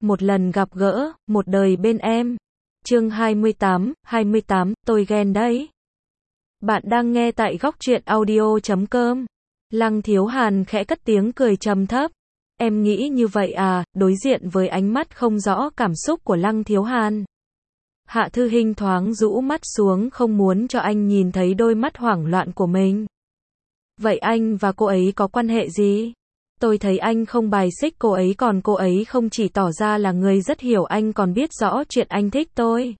một lần gặp gỡ, một đời bên em. Chương 28, tôi ghen đấy. Bạn đang nghe tại Góc Truyện Audio.com. Lăng Thiếu Hàn khẽ cất tiếng cười trầm thấp. Em nghĩ như vậy à? Đối diện với ánh mắt không rõ cảm xúc của Lăng Thiếu Hàn, Hạ Thư Hinh thoáng rũ mắt xuống, không muốn cho anh nhìn thấy đôi mắt hoảng loạn của mình. Vậy anh và cô ấy có quan hệ gì? Tôi thấy anh không bài xích cô ấy, còn cô ấy không chỉ tỏ ra là người rất hiểu anh còn biết rõ chuyện anh thích tôi.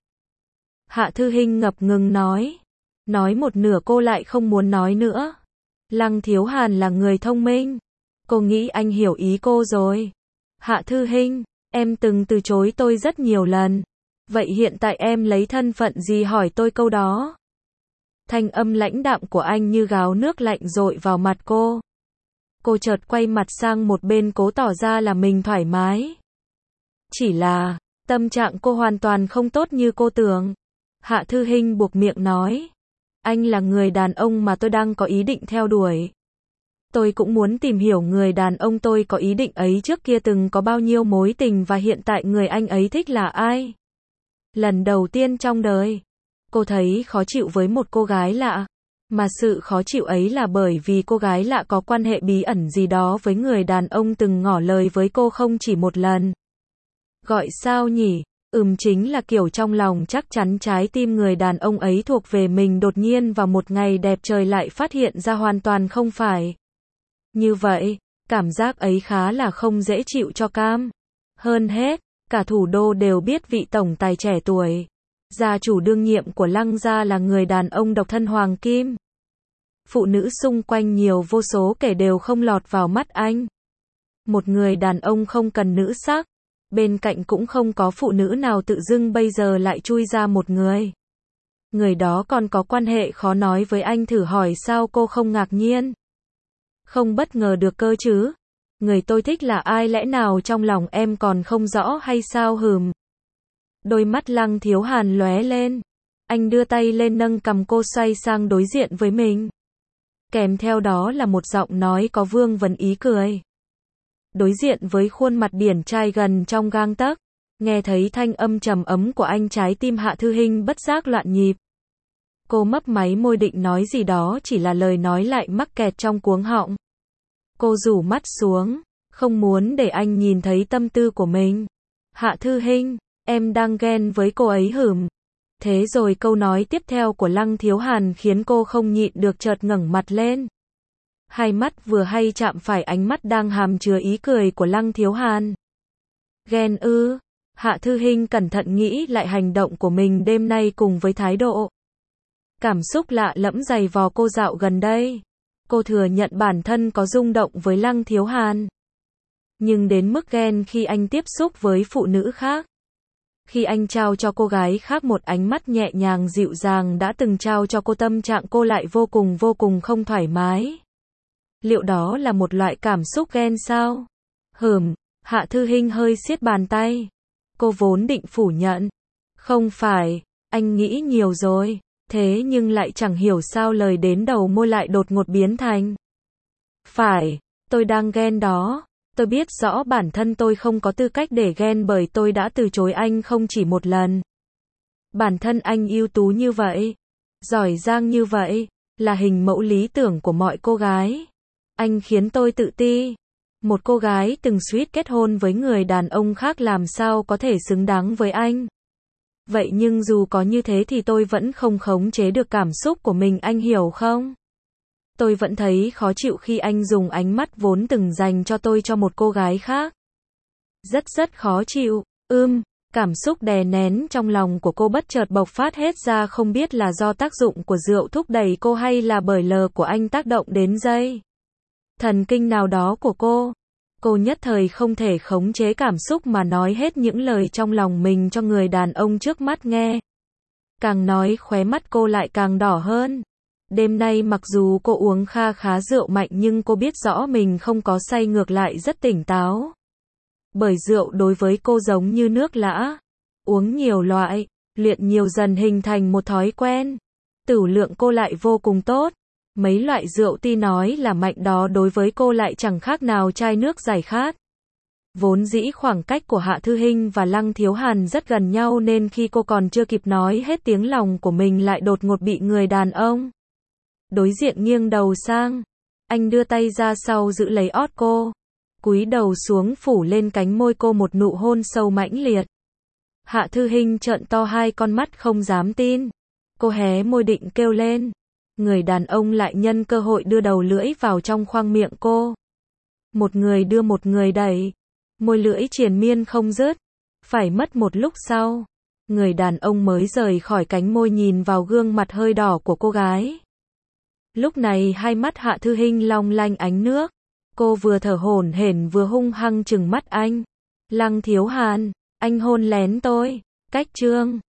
Hạ Thư Hinh ngập ngừng nói. Nói một nửa cô lại không muốn nói nữa. Lăng Thiếu Hàn là người thông minh. Cô nghĩ anh hiểu ý cô rồi. Hạ Thư Hinh, em từng từ chối tôi rất nhiều lần. Vậy hiện tại em lấy thân phận gì hỏi tôi câu đó? Thanh âm lãnh đạm của anh như gáo nước lạnh dội vào mặt cô. Cô chợt quay mặt sang một bên, cố tỏ ra là mình thoải mái. Chỉ là, tâm trạng cô hoàn toàn không tốt như cô tưởng. Hạ Thư Hinh buộc miệng nói. Anh là người đàn ông mà tôi đang có ý định theo đuổi. Tôi cũng muốn tìm hiểu người đàn ông tôi có ý định ấy trước kia từng có bao nhiêu mối tình và hiện tại người anh ấy thích là ai. Lần đầu tiên trong đời, cô thấy khó chịu với một cô gái lạ. Mà sự khó chịu ấy là bởi vì cô gái lạ có quan hệ bí ẩn gì đó với người đàn ông từng ngỏ lời với cô không chỉ một lần. Gọi sao nhỉ? Chính là kiểu trong lòng chắc chắn trái tim người đàn ông ấy thuộc về mình, đột nhiên vào một ngày đẹp trời lại phát hiện ra hoàn toàn không phải. Như vậy, cảm giác ấy khá là không dễ chịu cho Cam. Hơn hết, cả thủ đô đều biết vị tổng tài trẻ tuổi, gia chủ đương nhiệm của Lăng gia là người đàn ông độc thân Hoàng Kim. Phụ nữ xung quanh nhiều vô số kể đều không lọt vào mắt anh. Một người đàn ông không cần nữ sắc, bên cạnh cũng không có phụ nữ nào tự dưng bây giờ lại chui ra một người. Người đó còn có quan hệ khó nói với anh, thử hỏi sao cô không ngạc nhiên? Không bất ngờ được cơ chứ? Người tôi thích là ai, lẽ nào trong lòng em còn không rõ hay sao? Đôi mắt Lăng Thiếu Hàn lóe lên. Anh đưa tay lên nâng cằm cô, xoay sang đối diện với mình. Kèm theo đó là một giọng nói có vương vấn ý cười. Đối diện với khuôn mặt điển trai gần trong gang tấc, nghe thấy thanh âm trầm ấm của anh, trái tim Hạ Thư Hinh bất giác loạn nhịp. Cô mấp máy môi định nói gì đó, chỉ là lời nói lại mắc kẹt trong cuống họng. Cô rủ mắt xuống, không muốn để anh nhìn thấy tâm tư của mình. Hạ Thư Hinh, em đang ghen với cô ấy Thế rồi câu nói tiếp theo của Lăng Thiếu Hàn khiến cô không nhịn được chợt ngẩng mặt lên. Hai mắt vừa hay chạm phải ánh mắt đang hàm chứa ý cười của Lăng Thiếu Hàn. Ghen ư? Hạ Thư Hinh cẩn thận nghĩ lại hành động của mình đêm nay cùng với thái độ, cảm xúc lạ lẫm dày vò cô dạo gần đây. Cô thừa nhận bản thân có rung động với Lăng Thiếu Hàn. Nhưng đến mức ghen khi anh tiếp xúc với phụ nữ khác. Khi anh trao cho cô gái khác một ánh mắt nhẹ nhàng dịu dàng đã từng trao cho cô, tâm trạng cô lại vô cùng không thoải mái. Liệu đó là một loại cảm xúc ghen sao? Hạ Thư Hinh hơi siết bàn tay. Cô vốn định phủ nhận. Không phải, anh nghĩ nhiều rồi. Thế nhưng lại chẳng hiểu sao lời đến đầu môi lại đột ngột biến thành. Phải, tôi đang ghen đó. Tôi biết rõ bản thân tôi không có tư cách để ghen bởi tôi đã từ chối anh không chỉ một lần. Bản thân anh ưu tú như vậy, giỏi giang như vậy, là hình mẫu lý tưởng của mọi cô gái. Anh khiến tôi tự ti. Một cô gái từng suýt kết hôn với người đàn ông khác làm sao có thể xứng đáng với anh. Vậy nhưng dù có như thế thì tôi vẫn không khống chế được cảm xúc của mình, anh hiểu không? Tôi vẫn thấy khó chịu khi anh dùng ánh mắt vốn từng dành cho tôi cho một cô gái khác. Rất khó chịu. Cảm xúc đè nén trong lòng của cô bất chợt bộc phát hết ra, không biết là do tác dụng của rượu thúc đẩy cô hay là bởi lời của anh tác động đến dây thần kinh nào đó của cô. Cô nhất thời không thể khống chế cảm xúc mà nói hết những lời trong lòng mình cho người đàn ông trước mắt nghe. Càng nói khóe mắt cô lại càng đỏ hơn. Đêm nay mặc dù cô uống khá rượu mạnh nhưng cô biết rõ mình không có say, ngược lại rất tỉnh táo. Bởi rượu đối với cô giống như nước lã. Uống nhiều loại, luyện nhiều dần hình thành một thói quen. Tửu lượng cô lại vô cùng tốt. Mấy loại rượu tuy nói là mạnh đó đối với cô lại chẳng khác nào chai nước giải khát. Vốn dĩ khoảng cách của Hạ Thư Hinh và Lăng Thiếu Hàn rất gần nhau nên khi cô còn chưa kịp nói hết tiếng lòng của mình lại đột ngột bị người đàn ông đối diện nghiêng đầu sang. Anh đưa tay ra sau giữ lấy ót cô, cúi đầu xuống phủ lên cánh môi cô một nụ hôn sâu mãnh liệt. Hạ Thư Hinh trợn to hai con mắt không dám tin. Cô hé môi định kêu lên. Người đàn ông lại nhân cơ hội đưa đầu lưỡi vào trong khoang miệng cô. Một người đưa một người đẩy. Môi lưỡi triền miên không dứt. Phải mất một lúc sau, người đàn ông mới rời khỏi cánh môi nhìn vào gương mặt hơi đỏ của cô gái. Lúc này hai mắt Hạ Thư Hinh long lanh ánh nước. Cô vừa thở hổn hển vừa hung hăng trừng mắt anh. Lăng Thiếu Hàn, anh hôn lén tôi. Cách chương